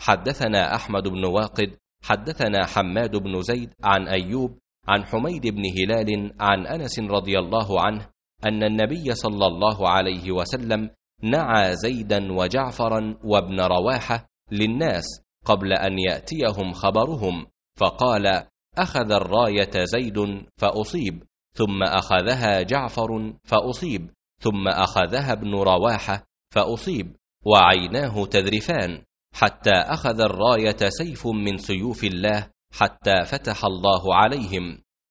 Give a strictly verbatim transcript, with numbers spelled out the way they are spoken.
حدثنا أحمد بن واقد حدثنا حماد بن زيد عن أيوب عن حميد بن هلال عن أنس رضي الله عنه أن النبي صلى الله عليه وسلم نعى زيدا وجعفرا وابن رواحة للناس قبل أن يأتيهم خبرهم، فقال: أخذ الراية زيد فأصيب، ثم أخذها جعفر فأصيب، ثم أخذها ابن رواحة فأصيب، وعيناه تذرفان، حتى أخذ الراية سيف من سيوف الله حتى فتح الله عليهم.